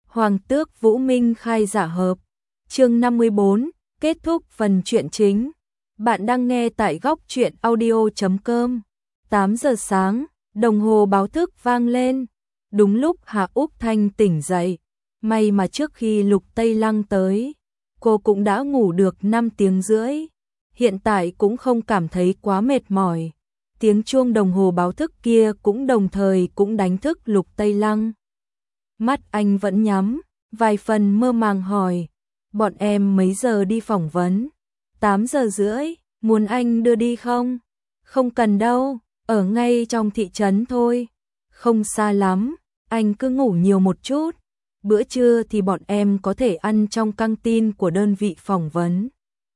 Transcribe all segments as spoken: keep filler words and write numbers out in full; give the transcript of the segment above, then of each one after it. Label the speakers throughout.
Speaker 1: Hoàng tước Vũ Minh khai giả hợp. Chương năm mươi bốn, kết thúc phần truyện chính. Bạn đang nghe tại góc truyện audio chấm com. tám giờ sáng, đồng hồ báo thức vang lên. Đúng lúc Hạ Úc Thanh tỉnh dậy. May mà trước khi Lục Tây Lăng tới, cô cũng đã ngủ được năm tiếng rưỡi. Hiện tại cũng không cảm thấy quá mệt mỏi. Tiếng chuông đồng hồ báo thức kia cũng đồng thời cũng đánh thức Lục Tây Lăng. Mắt anh vẫn nhắm, vài phần mơ màng hỏi, bọn em mấy giờ đi phỏng vấn? tám giờ rưỡi, muốn anh đưa đi không? Không cần đâu, ở ngay trong thị trấn thôi. Không xa lắm, anh cứ ngủ nhiều một chút. Bữa trưa thì bọn em có thể ăn trong căng tin của đơn vị phỏng vấn.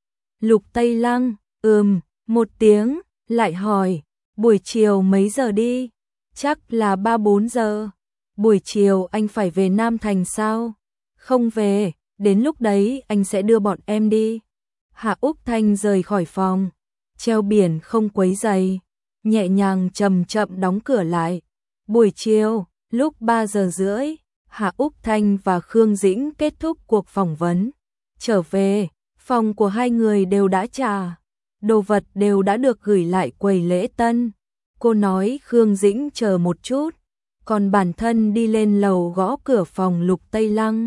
Speaker 1: Lục Tây Lăng, ừm, một tiếng, lại hỏi, buổi chiều mấy giờ đi? Chắc là ba bốn giờ. Buổi chiều anh phải về Nam Thành sao? Không về, đến lúc đấy anh sẽ đưa bọn em đi. Hạ Úc Thanh rời khỏi phòng, treo biển không quấy rầy, nhẹ nhàng chậm chậm đóng cửa lại. Buổi chiều, lúc ba giờ rưỡi, Hạ Úc Thanh và Khương Dĩnh kết thúc cuộc phỏng vấn. Trở về, phòng của hai người đều đã trả, đồ vật đều đã được gửi lại quầy lễ tân. Cô nói Khương Dĩnh chờ một chút, còn bản thân đi lên lầu gõ cửa phòng Lục Tây Lăng.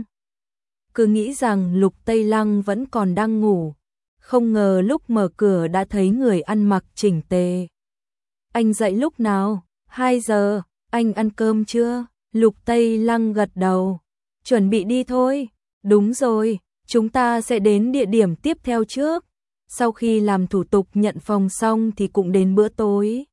Speaker 1: Cứ nghĩ rằng Lục Tây Lăng vẫn còn đang ngủ, không ngờ lúc mở cửa đã thấy người ăn mặc chỉnh tề. Anh dậy lúc nào? hai giờ, anh ăn cơm chưa? Lục Tây Lăng gật đầu. Chuẩn bị đi thôi. Đúng rồi, chúng ta sẽ đến địa điểm tiếp theo trước. Sau khi làm thủ tục nhận phòng xong thì cũng đến bữa tối.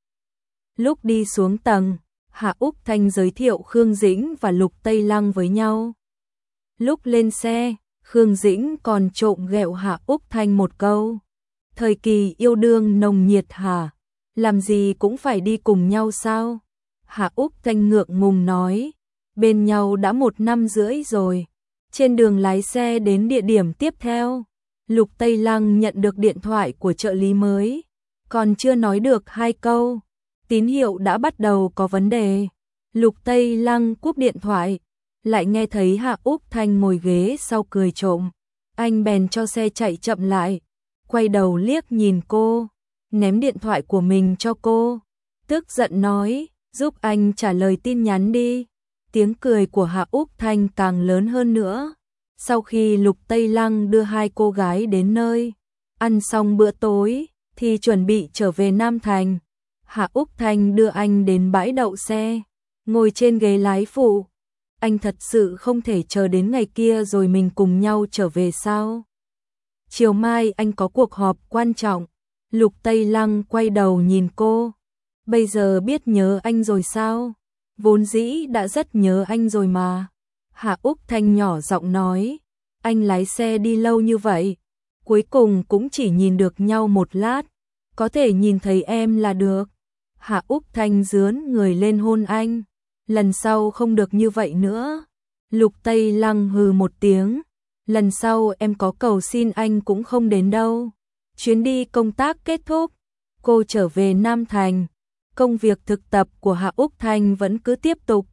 Speaker 1: Lúc đi xuống tầng, Hạ Úc Thanh giới thiệu Khương Dĩnh và Lục Tây Lăng với nhau. Lúc lên xe, Khương Dĩnh còn trộm ghẹo Hạ Úc Thanh một câu. Thời kỳ yêu đương nồng nhiệt hả? Làm gì cũng phải đi cùng nhau sao? Hạ Úc Thanh ngượng ngùng nói, bên nhau đã một năm rưỡi rồi. Trên đường lái xe đến địa điểm tiếp theo, Lục Tây Lăng nhận được điện thoại của trợ lý mới. Còn chưa nói được hai câu, tín hiệu đã bắt đầu có vấn đề. Lục Tây Lăng cúp điện thoại, lại nghe thấy Hạ Úc Thanh ngồi ghế sau cười trộm. Anh bèn cho xe chạy chậm lại, quay đầu liếc nhìn cô, ném điện thoại của mình cho cô, tức giận nói, giúp anh trả lời tin nhắn đi. Tiếng cười của Hạ Úc Thanh càng lớn hơn nữa. Sau khi Lục Tây Lăng đưa hai cô gái đến nơi, ăn xong bữa tối, thì chuẩn bị trở về Nam Thành. Hạ Úc Thanh đưa anh đến bãi đậu xe, ngồi trên ghế lái phụ. Anh thật sự không thể chờ đến ngày kia rồi mình cùng nhau trở về sao? Chiều mai anh có cuộc họp quan trọng. Lục Tây Lăng quay đầu nhìn cô. Bây giờ biết nhớ anh rồi sao? Vốn dĩ đã rất nhớ anh rồi mà. Hạ Úc Thanh nhỏ giọng nói. Anh lái xe đi lâu như vậy, cuối cùng cũng chỉ nhìn được nhau một lát. Có thể nhìn thấy em là được. Hạ Úc Thanh dướn người lên hôn anh. Lần sau không được như vậy nữa. Lục Tây Lăng hừ một tiếng. Lần sau em có cầu xin anh cũng không đến đâu. Chuyến đi công tác kết thúc, cô trở về Nam Thành. Công việc thực tập của Hạ Úc Thanh vẫn cứ tiếp tục.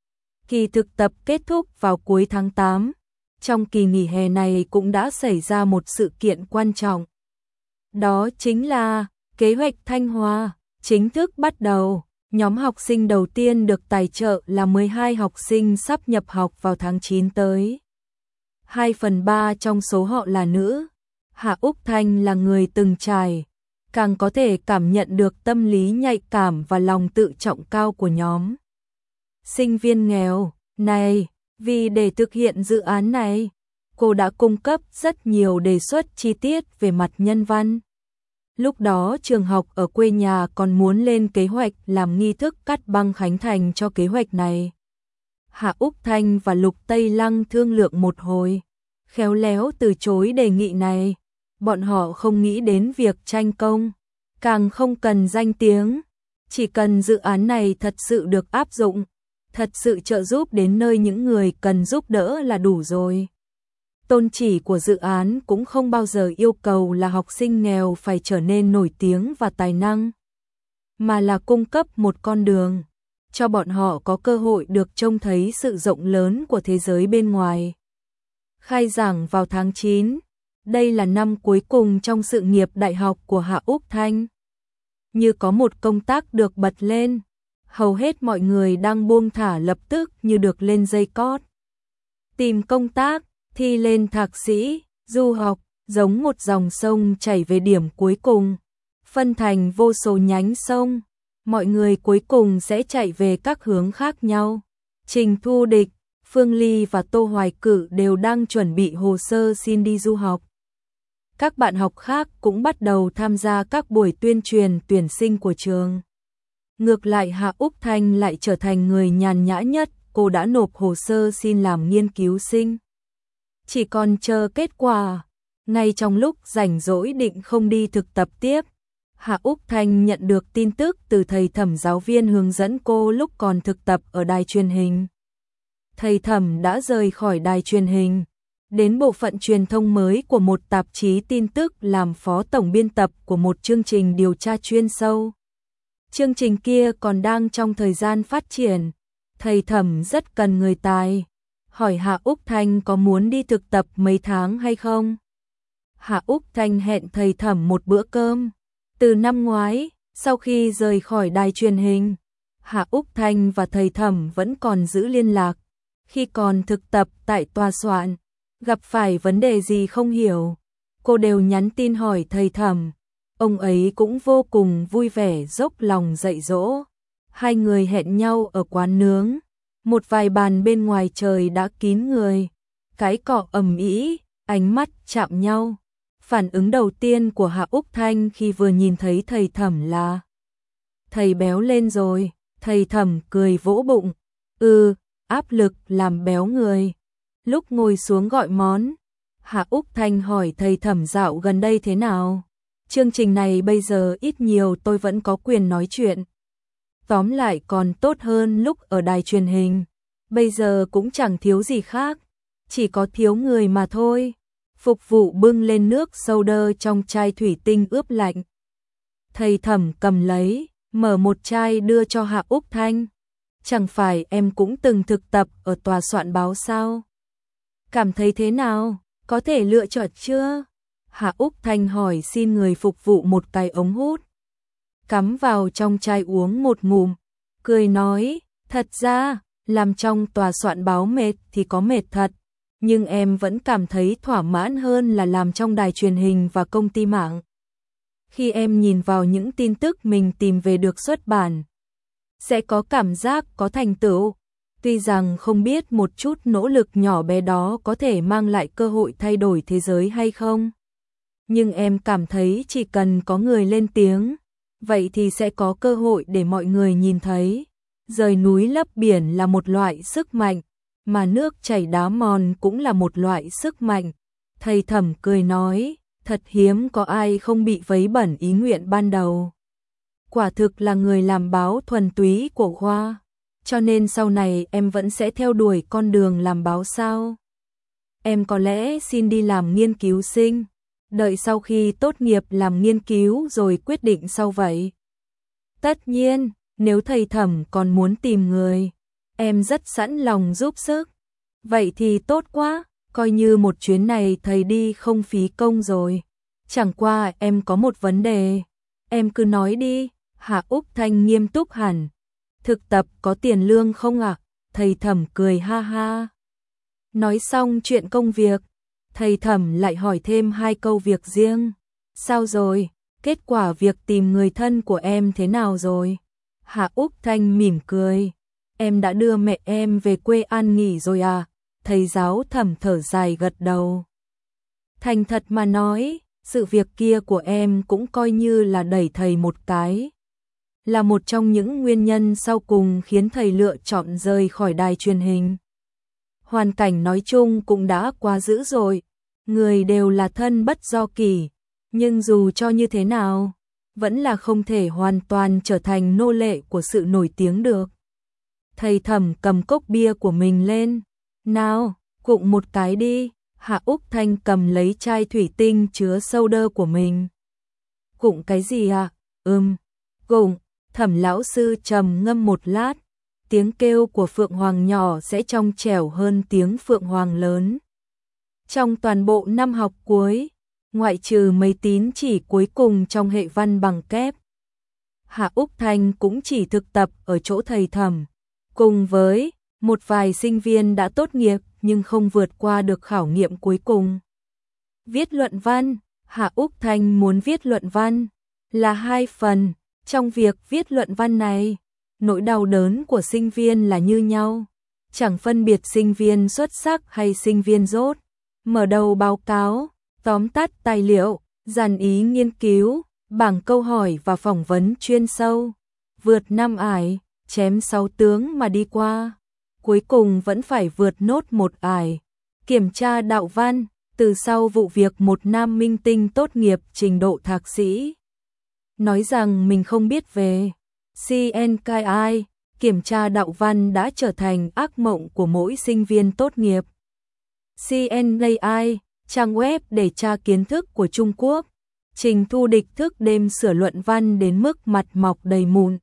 Speaker 1: Kỳ thực tập kết thúc vào cuối tháng tám. Trong kỳ nghỉ hè này cũng đã xảy ra một sự kiện quan trọng. Đó chính là kế hoạch Thanh Hoa chính thức bắt đầu. Nhóm học sinh đầu tiên được tài trợ là mười hai học sinh sắp nhập học vào tháng chín tới. hai phần ba trong số họ là nữ. Hạ Úc Thanh là người từng trải, càng có thể cảm nhận được tâm lý nhạy cảm và lòng tự trọng cao của nhóm sinh viên nghèo này. Vì để thực hiện dự án này, cô đã cung cấp rất nhiều đề xuất chi tiết về mặt nhân văn. Lúc đó trường học ở quê nhà còn muốn lên kế hoạch làm nghi thức cắt băng khánh thành cho kế hoạch này. Hạ Úc Thanh và Lục Tây Lăng thương lượng một hồi, khéo léo từ chối đề nghị này. Bọn họ không nghĩ đến việc tranh công, càng không cần danh tiếng. Chỉ cần dự án này thật sự được áp dụng, thật sự trợ giúp đến nơi những người cần giúp đỡ là đủ rồi. Tôn chỉ của dự án cũng không bao giờ yêu cầu là học sinh nghèo phải trở nên nổi tiếng và tài năng, mà là cung cấp một con đường cho bọn họ có cơ hội được trông thấy sự rộng lớn của thế giới bên ngoài. Khai giảng vào tháng chín, đây là năm cuối cùng trong sự nghiệp đại học của Hạ Úc Thanh. Như có một công tác được bật lên, hầu hết mọi người đang buông thả lập tức như được lên dây cót. Tìm công tác, thi lên thạc sĩ, du học, giống một dòng sông chảy về điểm cuối cùng, phân thành vô số nhánh sông, mọi người cuối cùng sẽ chạy về các hướng khác nhau. Trình Thu Địch, Phương Ly và Tô Hoài Cử đều đang chuẩn bị hồ sơ xin đi du học. Các bạn học khác cũng bắt đầu tham gia các buổi tuyên truyền tuyển sinh của trường. Ngược lại Hạ Úc Thanh lại trở thành người nhàn nhã nhất, cô đã nộp hồ sơ xin làm nghiên cứu sinh. Chỉ còn chờ kết quả. Ngay trong lúc rảnh rỗi định không đi thực tập tiếp, Hạ Úc Thanh nhận được tin tức từ thầy Thẩm, giáo viên hướng dẫn cô lúc còn thực tập ở đài truyền hình. Thầy Thẩm đã rời khỏi đài truyền hình, đến bộ phận truyền thông mới của một tạp chí tin tức làm phó tổng biên tập của một chương trình điều tra chuyên sâu. Chương trình kia còn đang trong thời gian phát triển, thầy Thẩm rất cần người tài, hỏi Hạ Úc Thanh có muốn đi thực tập mấy tháng hay không. Hạ Úc Thanh hẹn thầy Thẩm một bữa cơm. Từ năm ngoái, sau khi rời khỏi đài truyền hình, Hạ Úc Thanh và thầy Thẩm vẫn còn giữ liên lạc. Khi còn thực tập tại tòa soạn, gặp phải vấn đề gì không hiểu, cô đều nhắn tin hỏi thầy Thẩm. Ông ấy cũng vô cùng vui vẻ dốc lòng dạy dỗ. Hai người hẹn nhau ở quán nướng. Một vài bàn bên ngoài trời đã kín người. Cái cọ ầm ĩ, ánh mắt chạm nhau. Phản ứng đầu tiên của Hạ Úc Thanh khi vừa nhìn thấy thầy Thẩm là: thầy béo lên rồi. Thầy Thẩm cười vỗ bụng. Ừ, áp lực làm béo người. Lúc ngồi xuống gọi món, Hạ Úc Thanh hỏi thầy Thẩm dạo gần đây thế nào. Chương trình này bây giờ ít nhiều tôi vẫn có quyền nói chuyện. Tóm lại còn tốt hơn lúc ở đài truyền hình. Bây giờ cũng chẳng thiếu gì khác, chỉ có thiếu người mà thôi. Phục vụ bưng lên nước soda trong chai thủy tinh ướp lạnh. Thầy Thẩm cầm lấy, mở một chai đưa cho Hạ Úc Thanh. Chẳng phải em cũng từng thực tập ở tòa soạn báo sao? Cảm thấy thế nào? Có thể lựa chọn chưa? Hạ Úc Thanh hỏi xin người phục vụ một cái ống hút. Cắm vào trong chai uống một ngụm, cười nói, thật ra, làm trong tòa soạn báo mệt thì có mệt thật, nhưng em vẫn cảm thấy thỏa mãn hơn là làm trong đài truyền hình và công ty mạng. Khi em nhìn vào những tin tức mình tìm về được xuất bản, sẽ có cảm giác có thành tựu. Tuy rằng không biết một chút nỗ lực nhỏ bé đó có thể mang lại cơ hội thay đổi thế giới hay không, nhưng em cảm thấy chỉ cần có người lên tiếng, vậy thì sẽ có cơ hội để mọi người nhìn thấy. Rời núi lấp biển là một loại sức mạnh, mà nước chảy đá mòn cũng là một loại sức mạnh. Thầy Thẩm cười nói, thật hiếm có ai không bị vấy bẩn ý nguyện ban đầu. Quả thực là người làm báo thuần túy của khoa. Cho nên sau này em vẫn sẽ theo đuổi con đường làm báo sao? Em có lẽ xin đi làm nghiên cứu sinh, đợi sau khi tốt nghiệp làm nghiên cứu rồi quyết định sau vậy. Tất nhiên, nếu thầy Thẩm còn muốn tìm người, em rất sẵn lòng giúp sức. Vậy thì tốt quá, coi như một chuyến này thầy đi không phí công rồi. Chẳng qua em có một vấn đề, em cứ nói đi. Hạ Úc Thanh nghiêm túc hẳn. Thực tập có tiền lương không ạ? À? Thầy Thẩm cười ha ha. Nói xong chuyện công việc, thầy Thẩm lại hỏi thêm hai câu việc riêng. Sao rồi? Kết quả việc tìm người thân của em thế nào rồi? Hạ Úc Thanh mỉm cười. Em đã đưa mẹ em về quê an nghỉ rồi à? Thầy giáo Thẩm thở dài gật đầu. Thành thật mà nói, sự việc kia của em cũng coi như là đẩy thầy một cái. Là một trong những nguyên nhân sau cùng khiến thầy lựa chọn rời khỏi đài truyền hình. Hoàn cảnh nói chung cũng đã quá dữ rồi, người đều là thân bất do kỷ, nhưng dù cho như thế nào, vẫn là không thể hoàn toàn trở thành nô lệ của sự nổi tiếng được. Thầy Thẩm cầm cốc bia của mình lên, nào, cụng một cái đi. Hạ Úc Thanh cầm lấy chai thủy tinh chứa soda của mình. Cụng cái gì ạ? À? Ừm, cụng. Thẩm lão sư trầm ngâm một lát, tiếng kêu của phượng hoàng nhỏ sẽ trong trẻo hơn tiếng phượng hoàng lớn. Trong toàn bộ năm học cuối, ngoại trừ mấy tín chỉ cuối cùng trong hệ văn bằng kép, Hạ Úc Thanh cũng chỉ thực tập ở chỗ thầy Thẩm, cùng với một vài sinh viên đã tốt nghiệp nhưng không vượt qua được khảo nghiệm cuối cùng. Viết luận văn, Hạ Úc Thanh muốn viết luận văn là hai phần, trong việc viết luận văn này, nỗi đau đớn của sinh viên là như nhau, chẳng phân biệt sinh viên xuất sắc hay sinh viên dốt. Mở đầu báo cáo, tóm tắt tài liệu, dàn ý nghiên cứu, bảng câu hỏi và phỏng vấn chuyên sâu, vượt năm ải, chém sáu tướng mà đi qua, cuối cùng vẫn phải vượt nốt một ải. Kiểm tra đạo văn, từ sau vụ việc một nam minh tinh tốt nghiệp trình độ thạc sĩ nói rằng mình không biết về xê en ca i, kiểm tra đạo văn đã trở thành ác mộng của mỗi sinh viên tốt nghiệp. xê en a i, trang web để tra kiến thức của Trung Quốc, Trình Thu Địch thức đêm sửa luận văn đến mức mặt mọc đầy mụn.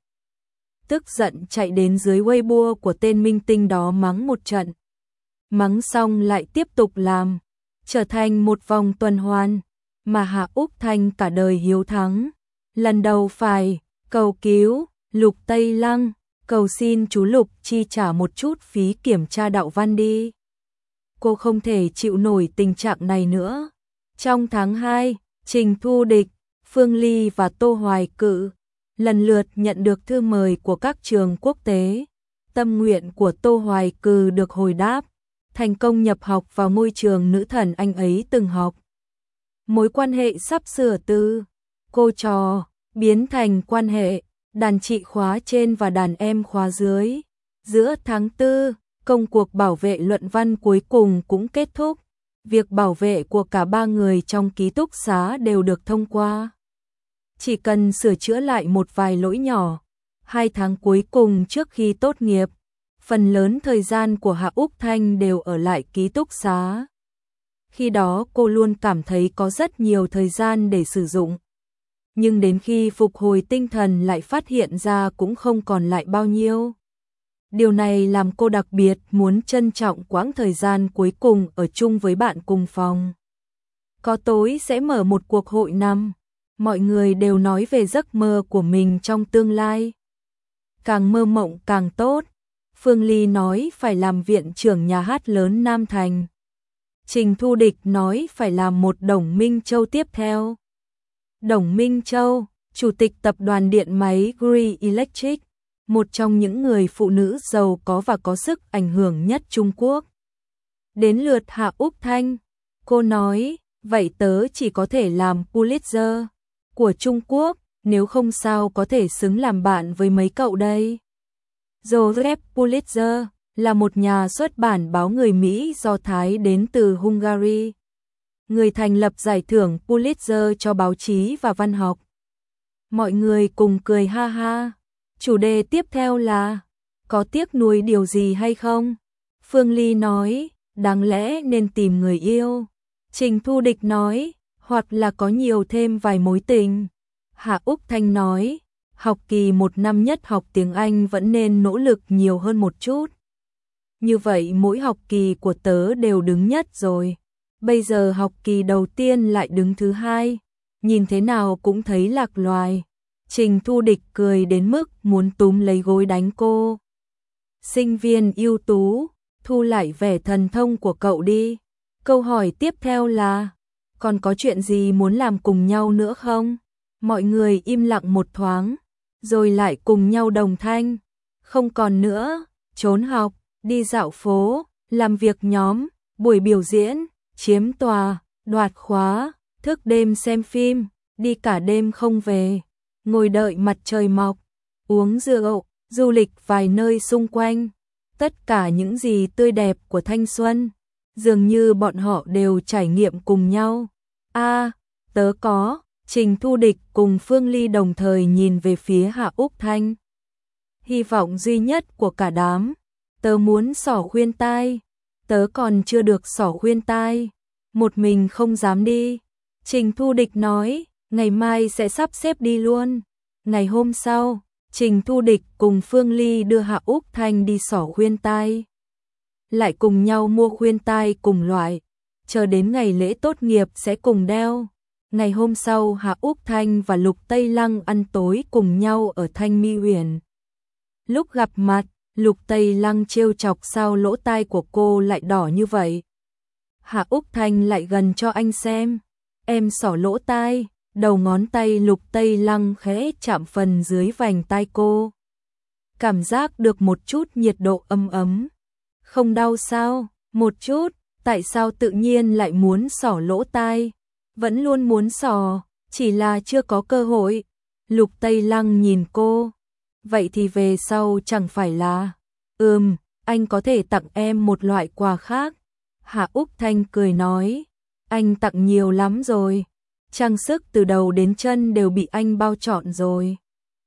Speaker 1: Tức giận chạy đến dưới Weibo của tên minh tinh đó mắng một trận. Mắng xong lại tiếp tục làm, trở thành một vòng tuần hoàn, mà Hạ Úc Thanh cả đời hiếu thắng. Lần đầu phải cầu cứu Lục Tây Lăng, cầu xin chú Lục chi trả một chút phí kiểm tra đạo văn đi. Cô không thể chịu nổi tình trạng này nữa. Trong tháng hai, Trình Thu Địch, Phương Ly và Tô Hoài Cự lần lượt nhận được thư mời của các trường quốc tế. Tâm nguyện của Tô Hoài Cự được hồi đáp, thành công nhập học vào ngôi trường nữ thần anh ấy từng học. Mối quan hệ sắp sửa từ cô trò biến thành quan hệ đàn chị khóa trên và đàn em khóa dưới. Giữa tháng tư, công cuộc bảo vệ luận văn cuối cùng cũng kết thúc. Việc bảo vệ của cả ba người trong ký túc xá đều được thông qua. Chỉ cần sửa chữa lại một vài lỗi nhỏ. Hai tháng cuối cùng trước khi tốt nghiệp, phần lớn thời gian của Hạ Úc Thanh đều ở lại ký túc xá. Khi đó cô luôn cảm thấy có rất nhiều thời gian để sử dụng. Nhưng đến khi phục hồi tinh thần lại phát hiện ra cũng không còn lại bao nhiêu. Điều này làm cô đặc biệt muốn trân trọng quãng thời gian cuối cùng ở chung với bạn cùng phòng. Có tối sẽ mở một cuộc hội năm, mọi người đều nói về giấc mơ của mình trong tương lai. Càng mơ mộng càng tốt. Phương Ly nói phải làm viện trưởng nhà hát lớn Nam Thành. Trình Thu Địch nói phải làm một Đồng Minh Châu tiếp theo. Đồng Minh Châu, chủ tịch tập đoàn điện máy Gree Electric, một trong những người phụ nữ giàu có và có sức ảnh hưởng nhất Trung Quốc. Đến lượt Hạ Úc Thanh, cô nói, vậy tớ chỉ có thể làm Pulitzer của Trung Quốc, nếu không sao có thể xứng làm bạn với mấy cậu đây. Joseph Pulitzer là một nhà xuất bản báo người Mỹ Do Thái đến từ Hungary. Người thành lập giải thưởng Pulitzer cho báo chí và văn học. Mọi người cùng cười ha ha. Chủ đề tiếp theo là, có tiếc nuối điều gì hay không? Phương Ly nói, đáng lẽ nên tìm người yêu. Trình Thu Địch nói, hoặc là có nhiều thêm vài mối tình. Hạ Úc Thanh nói, học kỳ một năm nhất học tiếng Anh vẫn nên nỗ lực nhiều hơn một chút. Như vậy mỗi học kỳ của tớ đều đứng nhất rồi. Bây giờ học kỳ đầu tiên lại đứng thứ hai. Nhìn thế nào cũng thấy lạc loài. Trình Thu Địch cười đến mức muốn túm lấy gối đánh cô. Sinh viên ưu tú, thu lại vẻ thần thông của cậu đi. Câu hỏi tiếp theo là, còn có chuyện gì muốn làm cùng nhau nữa không? Mọi người im lặng một thoáng, rồi lại cùng nhau đồng thanh. Không còn nữa, trốn học, đi dạo phố, làm việc nhóm, buổi biểu diễn, chiếm tòa, đoạt khóa, thức đêm xem phim, đi cả đêm không về, ngồi đợi mặt trời mọc, uống rượu, du lịch vài nơi xung quanh. Tất cả những gì tươi đẹp của thanh xuân, dường như bọn họ đều trải nghiệm cùng nhau. A, à, tớ có. Trình Thu Địch cùng Phương Ly đồng thời nhìn về phía Hạ Úc Thanh. Hy vọng duy nhất của cả đám, tớ muốn xỏ khuyên tai. Tớ còn chưa được xỏ khuyên tai, một mình không dám đi. Trình Thu Địch nói, ngày mai sẽ sắp xếp đi luôn. Ngày hôm sau, Trình Thu Địch cùng Phương Ly đưa Hạ Úc Thanh đi xỏ khuyên tai. Lại cùng nhau mua khuyên tai cùng loại, chờ đến ngày lễ tốt nghiệp sẽ cùng đeo. Ngày hôm sau Hạ Úc Thanh và Lục Tây Lăng ăn tối cùng nhau ở Thanh Mi Huyền. Lúc gặp mặt, Lục Tây Lăng trêu chọc sao lỗ tai của cô lại đỏ như vậy. Hạ Úc Thanh lại gần cho anh xem. Em xỏ lỗ tai, đầu ngón tay Lục Tây Lăng khẽ chạm phần dưới vành tai cô. Cảm giác được một chút nhiệt độ ấm ấm. Không đau sao? Một chút, tại sao tự nhiên lại muốn xỏ lỗ tai? Vẫn luôn muốn xỏ, chỉ là chưa có cơ hội. Lục Tây Lăng nhìn cô. Vậy thì về sau chẳng phải là... Ừm, anh có thể tặng em một loại quà khác. Hạ Úc Thanh cười nói. Anh tặng nhiều lắm rồi. Trang sức từ đầu đến chân đều bị anh bao trọn rồi.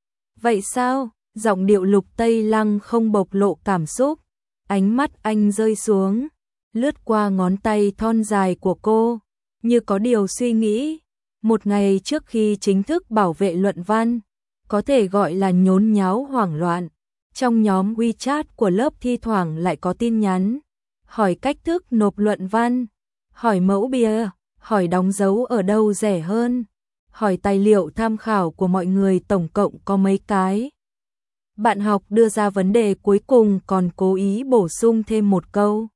Speaker 1: Vậy sao? Giọng điệu Lục Tây Lăng không bộc lộ cảm xúc. Ánh mắt anh rơi xuống, lướt qua ngón tay thon dài của cô, như có điều suy nghĩ. Một ngày trước khi chính thức bảo vệ luận văn, có thể gọi là nhốn nháo hoảng loạn. Trong nhóm WeChat của lớp thi thoảng lại có tin nhắn, hỏi cách thức nộp luận văn, hỏi mẫu bìa, hỏi đóng dấu ở đâu rẻ hơn, hỏi tài liệu tham khảo của mọi người tổng cộng có mấy cái. Bạn học đưa ra vấn đề cuối cùng còn cố ý bổ sung thêm một câu.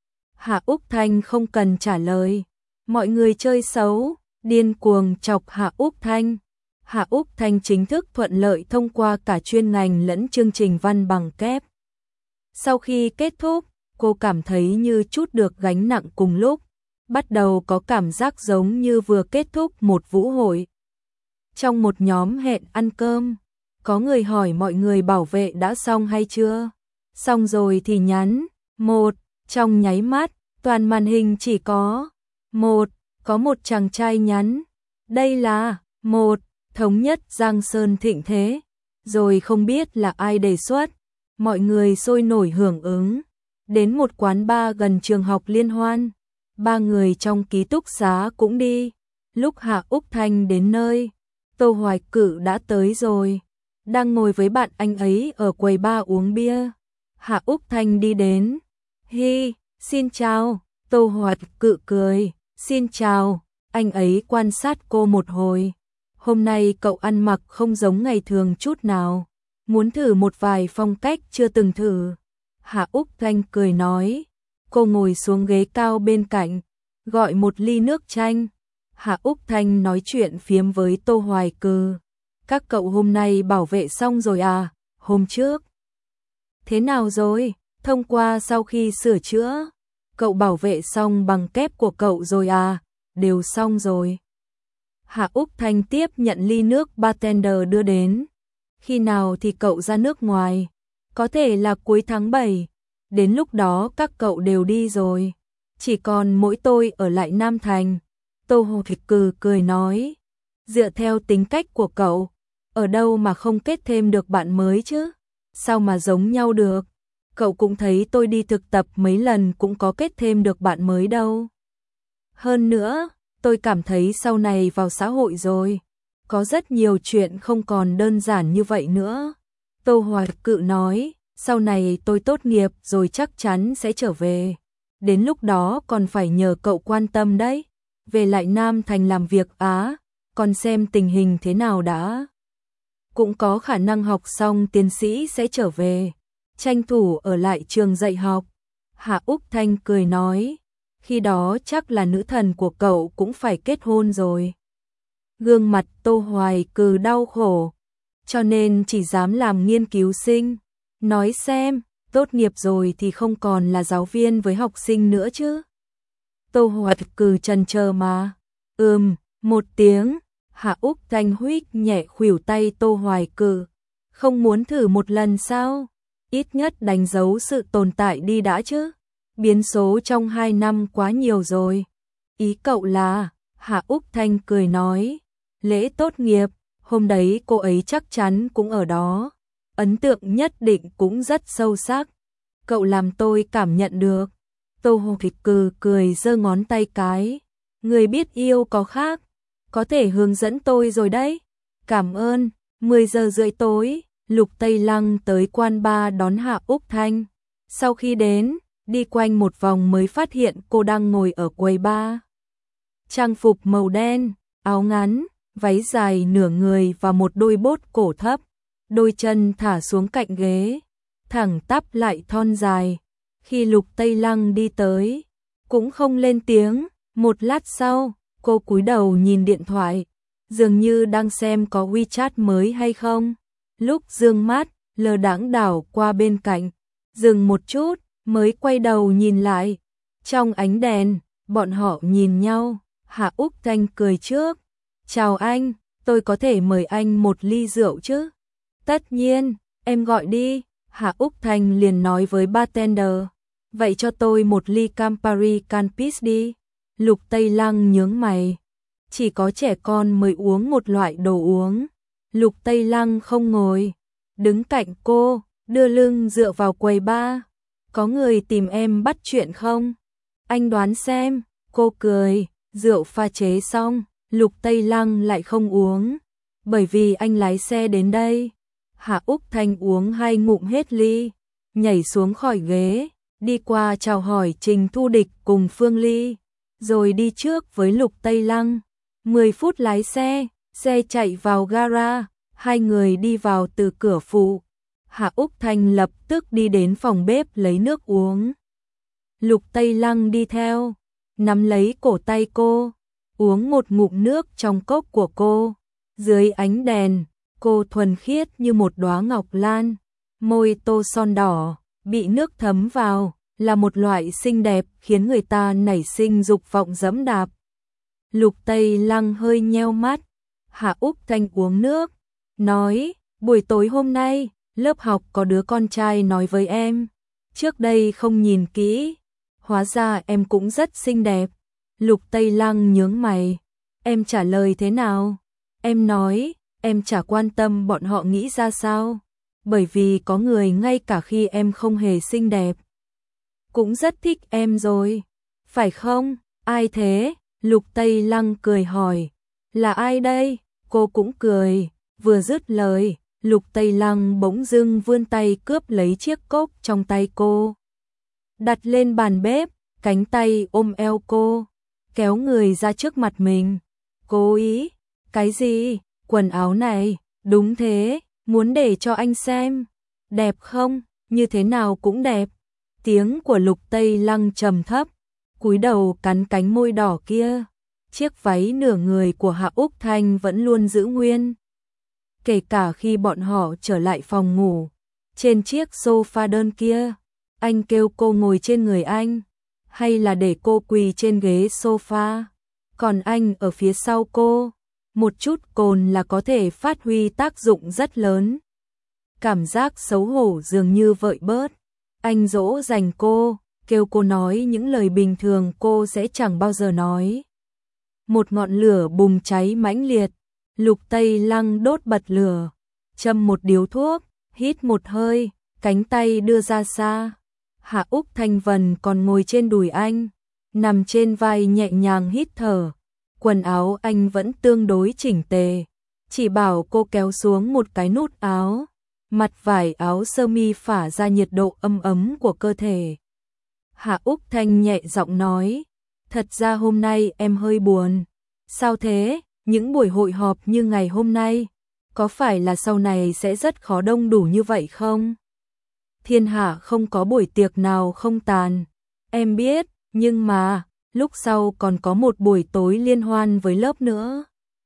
Speaker 1: Hạ Úc Thanh không cần trả lời. Mọi người chơi xấu, điên cuồng chọc Hạ Úc Thanh. Hạ Úc Thanh chính thức thuận lợi thông qua cả chuyên ngành lẫn chương trình văn bằng kép. Sau khi kết thúc, cô cảm thấy như chút được gánh nặng cùng lúc. Bắt đầu có cảm giác giống như vừa kết thúc một vũ hội. Trong một nhóm hẹn ăn cơm, có người hỏi mọi người bảo vệ đã xong hay chưa? Xong rồi thì nhắn. Một, trong nháy mắt, toàn màn hình chỉ có. Một, có một chàng trai nhắn. Đây là. Một, thống nhất Giang Sơn thịnh thế. Rồi không biết là ai đề xuất. Mọi người sôi nổi hưởng ứng. Đến một quán bar gần trường học liên hoan. Ba người trong ký túc xá cũng đi. Lúc Hạ Úc Thanh đến nơi, Tô Hoài Cử đã tới rồi. Đang ngồi với bạn anh ấy ở quầy bar uống bia. Hạ Úc Thanh đi đến. Hi, xin chào. Tô Hoài Cử cười. Xin chào. Anh ấy quan sát cô một hồi. Hôm nay cậu ăn mặc không giống ngày thường chút nào. Muốn thử một vài phong cách chưa từng thử. Hạ Úc Thanh cười nói. Cô ngồi xuống ghế cao bên cạnh, gọi một ly nước chanh. Hạ Úc Thanh nói chuyện phiếm với Tô Hoài Cừ. Các cậu hôm nay bảo vệ xong rồi à? Hôm trước. Thế nào rồi? Thông qua sau khi sửa chữa. Cậu bảo vệ xong bằng kép của cậu rồi à? Đều xong rồi. Hạ Úc Thanh tiếp nhận ly nước bartender đưa đến. Khi nào thì cậu ra nước ngoài? Có thể là cuối tháng bảy. Đến lúc đó các cậu đều đi rồi. Chỉ còn mỗi tôi ở lại Nam Thành. Tô Hồ Thịch Cừ cười nói. Dựa theo tính cách của cậu, ở đâu mà không kết thêm được bạn mới chứ? Sao mà giống nhau được? Cậu cũng thấy tôi đi thực tập mấy lần cũng có kết thêm được bạn mới đâu. Hơn nữa, tôi cảm thấy sau này vào xã hội rồi, có rất nhiều chuyện không còn đơn giản như vậy nữa. Tô Hoài Cự nói, sau này tôi tốt nghiệp rồi chắc chắn sẽ trở về. Đến lúc đó còn phải nhờ cậu quan tâm đấy. Về lại Nam Thành làm việc á, còn xem tình hình thế nào đã. Cũng có khả năng học xong tiến sĩ sẽ trở về, tranh thủ ở lại trường dạy học. Hạ Úc Thanh cười nói, khi đó chắc là nữ thần của cậu cũng phải kết hôn rồi. Gương mặt Tô Hoài Cừ đau khổ, cho nên chỉ dám làm nghiên cứu sinh. Nói xem, tốt nghiệp rồi thì không còn là giáo viên với học sinh nữa chứ? Tô Hoài Cừ chần chờ mà. Ừm, một tiếng. Hạ Úc Thanh huých nhẹ khuỷu tay Tô Hoài Cừ. Không muốn thử một lần sao? Ít nhất đánh dấu sự tồn tại đi đã chứ. Biến số trong hai năm quá nhiều rồi. Ý cậu là, Hạ Úc Thanh cười nói, lễ tốt nghiệp, hôm đấy cô ấy chắc chắn cũng ở đó. Ấn tượng nhất định cũng rất sâu sắc. Cậu làm tôi cảm nhận được. Tô Hồ Thịch Cừ cười giơ ngón tay cái. Người biết yêu có khác. Có thể hướng dẫn tôi rồi đấy. Cảm ơn. mười giờ rưỡi tối. Lục Tây Lăng tới quán bar đón Hạ Úc Thanh. Sau khi đến, đi quanh một vòng mới phát hiện cô đang ngồi ở quầy bar. Trang phục màu đen, áo ngắn, váy dài nửa người và một đôi bốt cổ thấp, đôi chân thả xuống cạnh ghế, thẳng tắp lại thon dài. Khi Lục Tây Lăng đi tới, cũng không lên tiếng, một lát sau, cô cúi đầu nhìn điện thoại, dường như đang xem có WeChat mới hay không. Lúc dương mắt, lờ đãng đảo qua bên cạnh, dừng một chút, mới quay đầu nhìn lại. Trong ánh đèn, bọn họ nhìn nhau, Hạ Úc Thanh cười trước. Chào anh, tôi có thể mời anh một ly rượu chứ? Tất nhiên, em gọi đi, Hạ Úc Thanh liền nói với bartender. Vậy cho tôi một ly Campari Canpis đi. Lục Tây Lăng nhướng mày. Chỉ có trẻ con mới uống một loại đồ uống. Lục Tây Lăng không ngồi, đứng cạnh cô, đưa lưng dựa vào quầy bar. Có người tìm em bắt chuyện không? Anh đoán xem, cô cười, rượu pha chế xong, Lục Tây Lăng lại không uống, bởi vì anh lái xe đến đây. Hạ Úc Thanh uống hai ngụm hết ly, nhảy xuống khỏi ghế, đi qua chào hỏi Trình Thu Địch cùng Phương Ly, rồi đi trước với Lục Tây Lăng. mười phút lái xe, xe chạy vào gara, hai người đi vào từ cửa phụ. Hạ Úc Thanh lập tức đi đến phòng bếp lấy nước uống. Lục Tây Lăng đi theo, nắm lấy cổ tay cô, uống một ngụm nước trong cốc của cô. Dưới ánh đèn, cô thuần khiết như một đóa ngọc lan, môi tô son đỏ, bị nước thấm vào, là một loại xinh đẹp khiến người ta nảy sinh dục vọng giẫm đạp. Lục Tây Lăng hơi nheo mắt, Hạ Úc Thanh uống nước, nói, buổi tối hôm nay, lớp học có đứa con trai nói với em, trước đây không nhìn kỹ, hóa ra em cũng rất xinh đẹp. Lục Tây Lăng nhướng mày, em trả lời thế nào? Em nói, em chả quan tâm bọn họ nghĩ ra sao, bởi vì có người ngay cả khi em không hề xinh đẹp, cũng rất thích em rồi, phải không? Ai thế? Lục Tây Lăng cười hỏi, là ai đây? Cô cũng cười, vừa dứt lời, Lục Tây Lăng bỗng dưng vươn tay cướp lấy chiếc cốc trong tay cô, đặt lên bàn bếp, cánh tay ôm eo cô, kéo người ra trước mặt mình. Cố ý, cái gì? Quần áo này, đúng thế, muốn để cho anh xem, đẹp không? Như thế nào cũng đẹp. Tiếng của Lục Tây Lăng trầm thấp, cúi đầu cắn cánh môi đỏ kia. Chiếc váy nửa người của Hạ Úc Thanh vẫn luôn giữ nguyên, kể cả khi bọn họ trở lại phòng ngủ. Trên chiếc sofa đơn kia, anh kêu cô ngồi trên người anh, hay là để cô quỳ trên ghế sofa, còn anh ở phía sau cô, một chút cồn là có thể phát huy tác dụng rất lớn. Cảm giác xấu hổ dường như vợi bớt, anh dỗ dành cô, kêu cô nói những lời bình thường cô sẽ chẳng bao giờ nói. Một ngọn lửa bùng cháy mãnh liệt, Lục Tây Lăng đốt bật lửa, châm một điếu thuốc, hít một hơi, cánh tay đưa ra xa. Hạ Úc Thanh Vân còn ngồi trên đùi anh, nằm trên vai nhẹ nhàng hít thở. Quần áo anh vẫn tương đối chỉnh tề, chỉ bảo cô kéo xuống một cái nút áo, mặt vải áo sơ mi phả ra nhiệt độ ấm ấm của cơ thể. Hạ Úc Thanh nhẹ giọng nói, thật ra hôm nay em hơi buồn. Sao thế? Những buổi hội họp như ngày hôm nay, có phải là sau này sẽ rất khó đông đủ như vậy không? Thiên hạ không có buổi tiệc nào không tàn, em biết, nhưng mà, lúc sau còn có một buổi tối liên hoan với lớp nữa.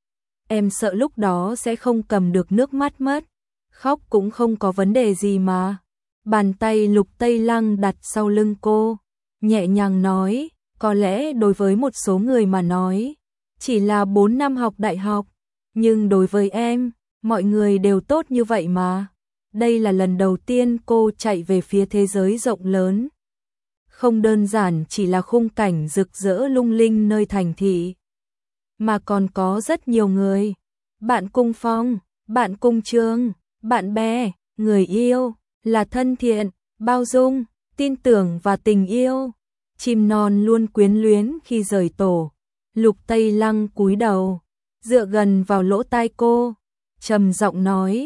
Speaker 1: Em sợ lúc đó sẽ không cầm được nước mắt mất, khóc cũng không có vấn đề gì mà. Bàn tay Lục Tây Lăng đặt sau lưng cô, nhẹ nhàng nói, có lẽ đối với một số người mà nói, chỉ là bốn năm học đại học, nhưng đối với em, mọi người đều tốt như vậy mà. Đây là lần đầu tiên cô chạy về phía thế giới rộng lớn. Không đơn giản chỉ là khung cảnh rực rỡ lung linh nơi thành thị, mà còn có rất nhiều người. Bạn cùng phòng, bạn cùng trường, bạn bè, người yêu, là thân thiện, bao dung, tin tưởng và tình yêu. Chim non luôn quyến luyến khi rời tổ. Lục Tây Lăng cúi đầu, dựa gần vào lỗ tai cô, trầm giọng nói,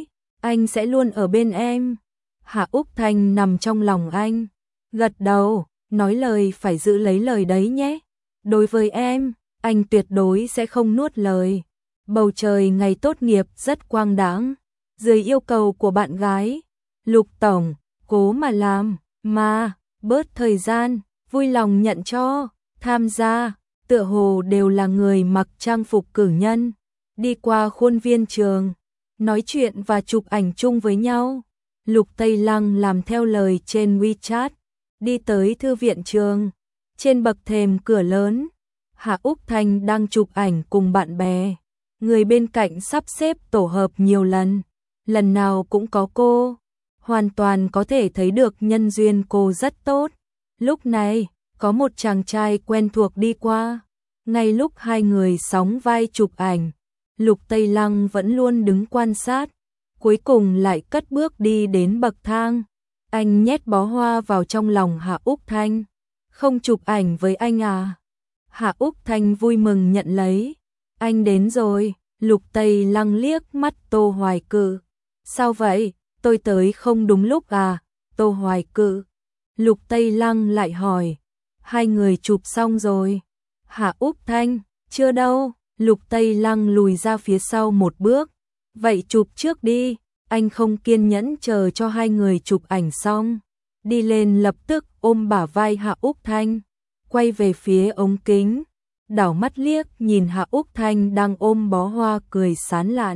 Speaker 1: anh sẽ luôn ở bên em. Hạ Úc Thanh nằm trong lòng anh, gật đầu, nói lời phải giữ lấy lời đấy nhé. Đối với em, anh tuyệt đối sẽ không nuốt lời. Bầu trời ngày tốt nghiệp rất quang đãng, dưới yêu cầu của bạn gái, Lục tổng, cố mà làm, mà, bớt thời gian, vui lòng nhận cho, tham gia, tựa hồ đều là người mặc trang phục cử nhân, đi qua khuôn viên trường, nói chuyện và chụp ảnh chung với nhau. Lục Tây Lăng làm theo lời trên WeChat, đi tới thư viện trường, trên bậc thềm cửa lớn, Hạ Úc Thanh đang chụp ảnh cùng bạn bè, người bên cạnh sắp xếp tổ hợp nhiều lần, lần nào cũng có cô, hoàn toàn có thể thấy được nhân duyên cô rất tốt. Lúc này, có một chàng trai quen thuộc đi qua, ngay lúc hai người sóng vai chụp ảnh, Lục Tây Lăng vẫn luôn đứng quan sát, cuối cùng lại cất bước đi đến bậc thang. Anh nhét bó hoa vào trong lòng Hạ Úc Thanh. Không chụp ảnh với anh à? Hạ Úc Thanh vui mừng nhận lấy. Anh đến rồi. Lục Tây Lăng liếc mắt Tô Hoài Cự. Sao vậy? Tôi tới không đúng lúc à? Tô Hoài Cự. Lục Tây Lăng lại hỏi. Hai người chụp xong rồi. Hạ Úc Thanh. Chưa đâu. Lục Tây Lăng lùi ra phía sau một bước. Vậy chụp trước đi. Anh không kiên nhẫn chờ cho hai người chụp ảnh xong. Đi lên lập tức ôm bả vai Hạ Úc Thanh. Quay về phía ống kính. Đảo mắt liếc nhìn Hạ Úc Thanh đang ôm bó hoa cười sán lạn.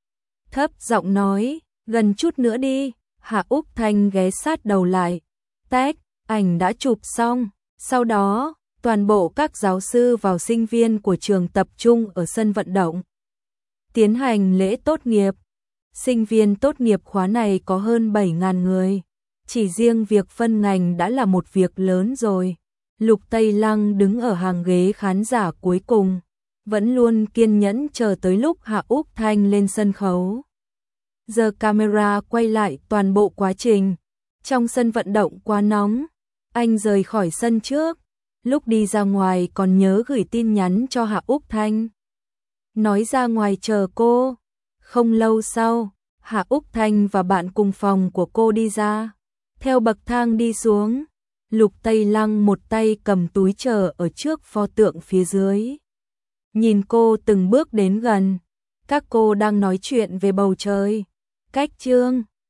Speaker 1: Thấp giọng nói, gần chút nữa đi. Hạ Úc Thanh ghé sát đầu lại. Tách, ảnh đã chụp xong. Sau đó, toàn bộ các giáo sư vào sinh viên của trường tập trung ở sân vận động. Tiến hành lễ tốt nghiệp. Sinh viên tốt nghiệp khóa này có hơn bảy nghìn người. Chỉ riêng việc phân ngành đã là một việc lớn rồi. Lục Tây Lăng đứng ở hàng ghế khán giả cuối cùng, vẫn luôn kiên nhẫn chờ tới lúc Hạ Úc Thanh lên sân khấu. Giờ camera quay lại toàn bộ quá trình. Trong sân vận động quá nóng, anh rời khỏi sân trước. Lúc đi ra ngoài còn nhớ gửi tin nhắn cho Hạ Úc Thanh. Nói ra ngoài chờ cô. Không lâu sau, Hạ Úc Thanh và bạn cùng phòng của cô đi ra. Theo bậc thang đi xuống, Lục Tây Lăng một tay cầm túi chờ ở trước pho tượng phía dưới. Nhìn cô từng bước đến gần, các cô đang nói chuyện về bầu trời, cách chương.